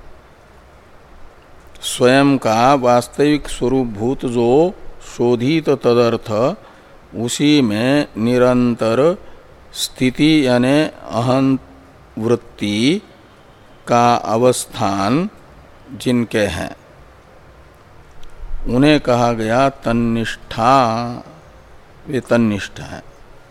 स्वयं का वास्तविक स्वरूप भूत जो शोधित तदर्थ, उसी में निरंतर स्थिति यानी अहं वृत्ति का अवस्थान जिनके हैं, उन्हें कहा गया तन्निष्ठा, वे तन्निष्ठ हैं।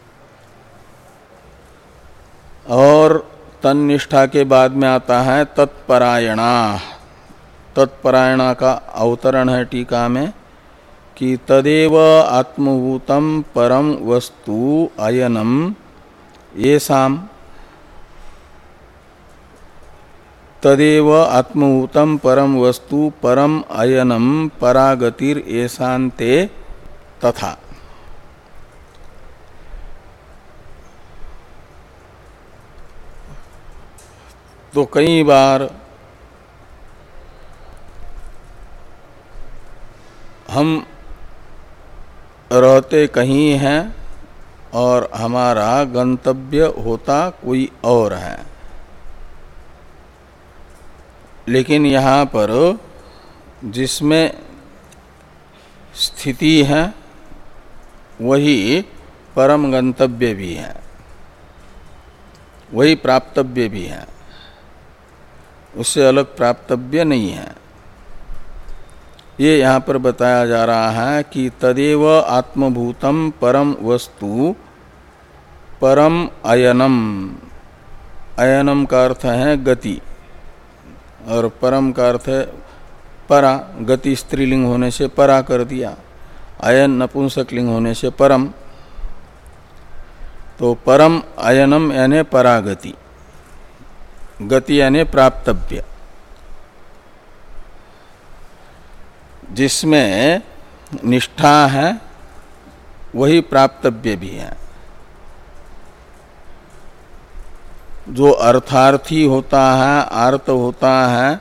और तन्निष्ठा के बाद में आता है तत्परायणा। तत्परायणा का अवतरण है टीका में कि तदेव आत्मभूतम परम वस्तु अयनम येषाम, तदेव आत्मभूतम परम वस्तु परम अयनम परागतिर येषान्ते तथा। तो कई बार हम रहते कहीं हैं और हमारा गंतव्य होता कोई और है, लेकिन यहाँ पर जिसमें स्थिति है वही परम गंतव्य भी है, वही प्राप्तव्य भी है, उससे अलग प्राप्तव्य नहीं है। ये यहाँ पर बताया जा रहा है कि तदेव आत्मभूतम परम वस्तु परम अयनम। अयनम का अर्थ है गति और परम का अर्थ है परा। गति स्त्रीलिंग होने से परा कर दिया, अयन नपुंसकलिंग होने से परम। तो परम अयनम यानी परागति, गति यानी प्राप्तव्य, जिसमें निष्ठा है वही प्राप्तव्य भी है। जो अर्थार्थी होता है, आर्त होता है,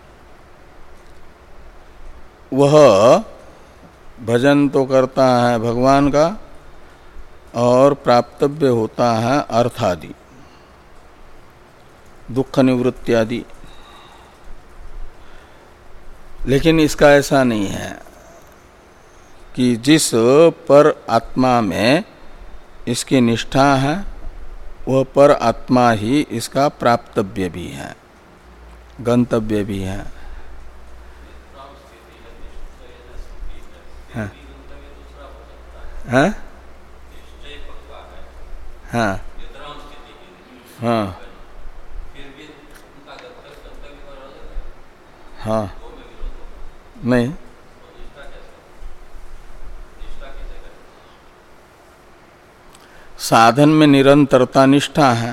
वह भजन तो करता है भगवान का और प्राप्तव्य होता है अर्थादि, दुख निवृत्ति आदि। लेकिन इसका ऐसा नहीं है कि जिस पर आत्मा में इसकी निष्ठा है वह पर आत्मा ही इसका प्राप्तव्य भी है, गंतव्य भी है। हाँ हाँ हाँ हाँ हाँ नहीं, साधन में निरंतरता निष्ठा है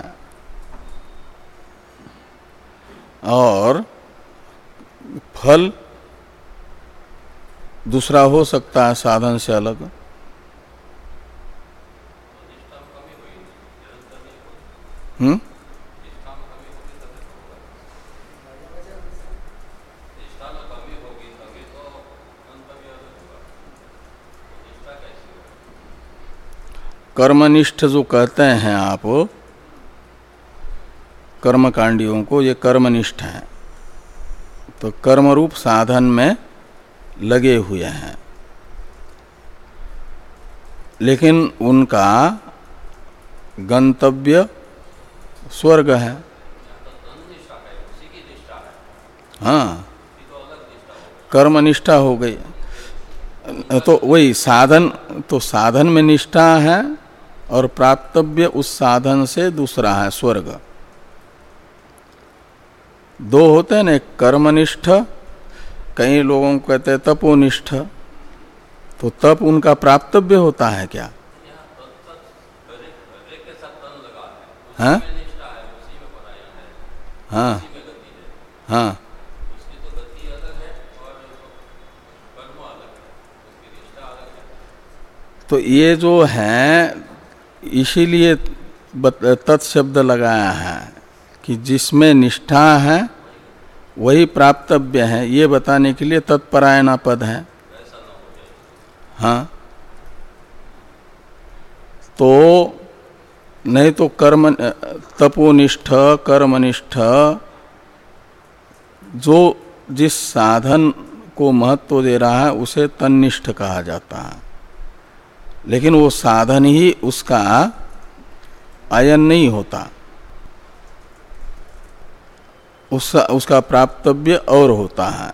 और फल दूसरा हो सकता है साधन से अलग। हम्म कर्मनिष्ठ जो कहते हैं आप कर्मकांडियों को, ये कर्मनिष्ठ हैं, तो कर्मरूप साधन में लगे हुए हैं, लेकिन उनका गंतव्य स्वर्ग है। हाँ, कर्मनिष्ठा हो गई तो वही साधन, तो साधन में निष्ठा है और प्राप्तव्य उस साधन से दूसरा है स्वर्ग। दो होते हैं ना, कर्मनिष्ठ, कई लोगों को कहते हैं तपोनिष्ठ। तो तप उनका प्राप्तव्य होता है क्या? हाँ हाँ हाँ, तो ये जो है इसीलिए तत्शब्द लगाया है कि जिसमें निष्ठा है वही प्राप्तव्य है, ये बताने के लिए तत्परायणा पद है। हाँ, तो नहीं तो कर्म तपोनिष्ठ कर्मनिष्ठ जो जिस साधन को महत्व दे रहा है उसे तन्निष्ठ कहा जाता है, लेकिन वो साधन ही उसका आयन नहीं होता, उस, उसका प्राप्तव्य और होता है।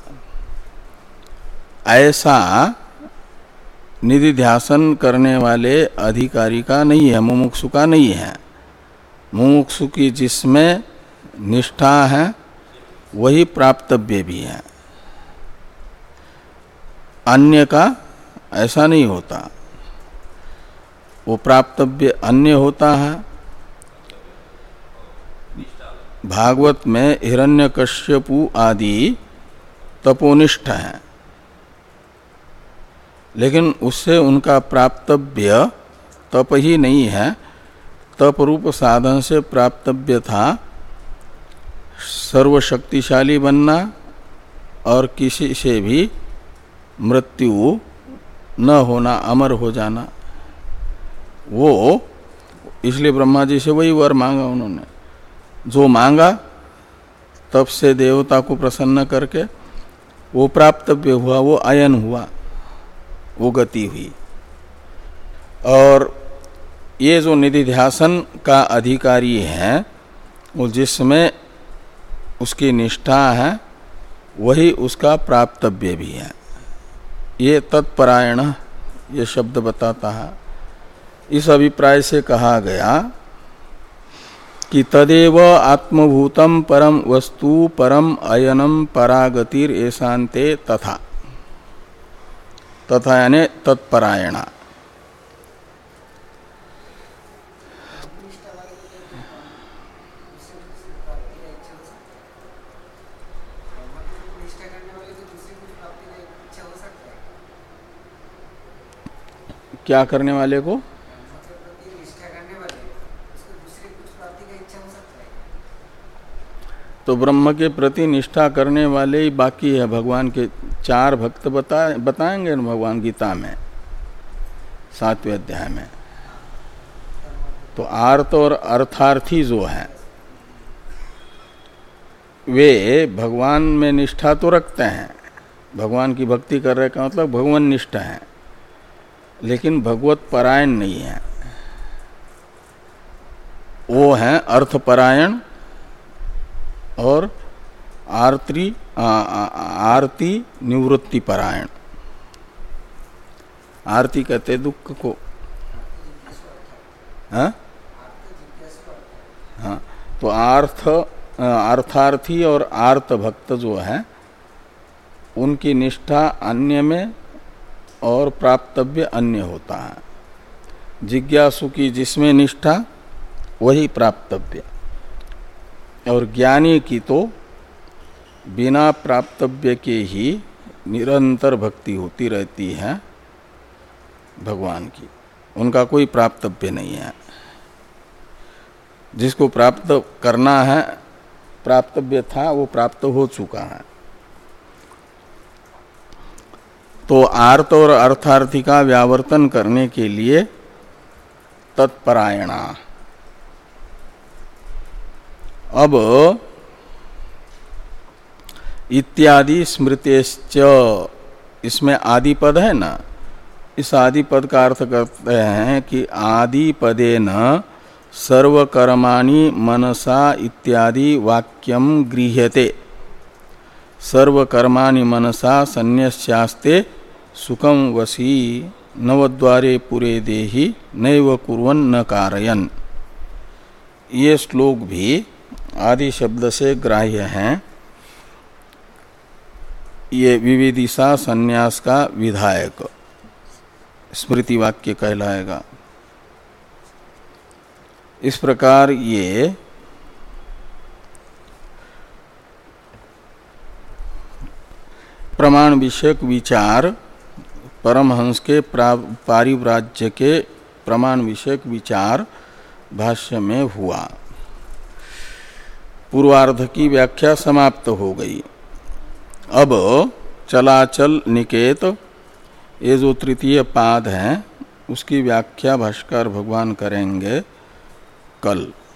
ऐसा निधि ध्यासन करने वाले अधिकारी का नहीं है, मुमुक्षु का नहीं है। मुमुक्षु की जिसमें निष्ठा है वही प्राप्तव्य भी है, अन्य का ऐसा नहीं होता। वो प्राप्तव्य अन्य होता है। भागवत में हिरण्यकश्यपु आदि तपोनिष्ठ हैं, लेकिन उससे उनका प्राप्तव्य तप ही नहीं है, तप रूप साधन से प्राप्तव्य था सर्वशक्तिशाली बनना और किसी से भी मृत्यु न होना, अमर हो जाना, वो इसलिए ब्रह्मा जी से वही वर मांगा उन्होंने। जो मांगा तब से देवता को प्रसन्न करके वो प्राप्तव्य हुआ, वो अयन हुआ, वो गति हुई। और ये जो निधिध्यासन का अधिकारी है, वो जिसमें उसकी निष्ठा है वही उसका प्राप्तव्य भी है। ये तत्परायण ये शब्द बताता है। इस अभिप्राय से कहा गया कि तदेव आत्मभूतम परम वस्तु परम अयनम परागतिर ऐशांते तथा, तथा यानी तत्परायणा। क्या करने वाले को? तो ब्रह्म के प्रति निष्ठा करने वाले ही बाकी है। भगवान के चार भक्त बता बताएंगे न भगवान गीता में सातवें अध्याय में। तो आर्त और अर्थार्थी जो हैं वे भगवान में निष्ठा तो रखते हैं, भगवान की भक्ति कर रहे का मतलब भगवान निष्ठ है, लेकिन भगवत परायण नहीं है। वो हैं अर्थपरायण और आर्त्री आरती निवृत्ति परायण। आरती कहते दुख को, हाँ हाँ। तो आर्थ अर्थार्थी और आर्त भक्त जो है उनकी निष्ठा अन्य में और प्राप्तव्य अन्य होता है। जिज्ञासु की जिसमें निष्ठा वही प्राप्तव्य, और ज्ञानी की तो बिना प्राप्तव्य के ही निरंतर भक्ति होती रहती है भगवान की, उनका कोई प्राप्तव्य नहीं है। जिसको प्राप्त करना है, प्राप्तव्य था, वो प्राप्त हो चुका है। तो आर्त और अर्थार्थी का व्यावर्तन करने के लिए तत्परायणा। अब इत्यादि स्मृतेश्च, इसमें आदि पद है ना, इस आदि पद का अर्थ करते हैं कि आदि पदेन सर्वकर्माणि मनसा इत्यादि वाक्यम गृह्यते। सर्वकर्माणि मनसा संन्यस्यास्ते सुखम वसी नवद्वारे पुरे देहि नैव कुर्वन् न कारयन्। ये श्लोक भी आदि शब्द से ग्राह्य हैं। ये विविदिशा संन्यास का विधायक स्मृति वाक्य कहलाएगा। इस प्रकार ये प्रमाण विषयक विचार परमहंस के पारिव्राज्य के प्रमाण विषयक विचार भाष्य में हुआ। पूर्वार्ध की व्याख्या समाप्त हो गई। अब चलाचल निकेत ये जो तृतीय पाद है उसकी व्याख्या भाष्कर भगवान करेंगे कल।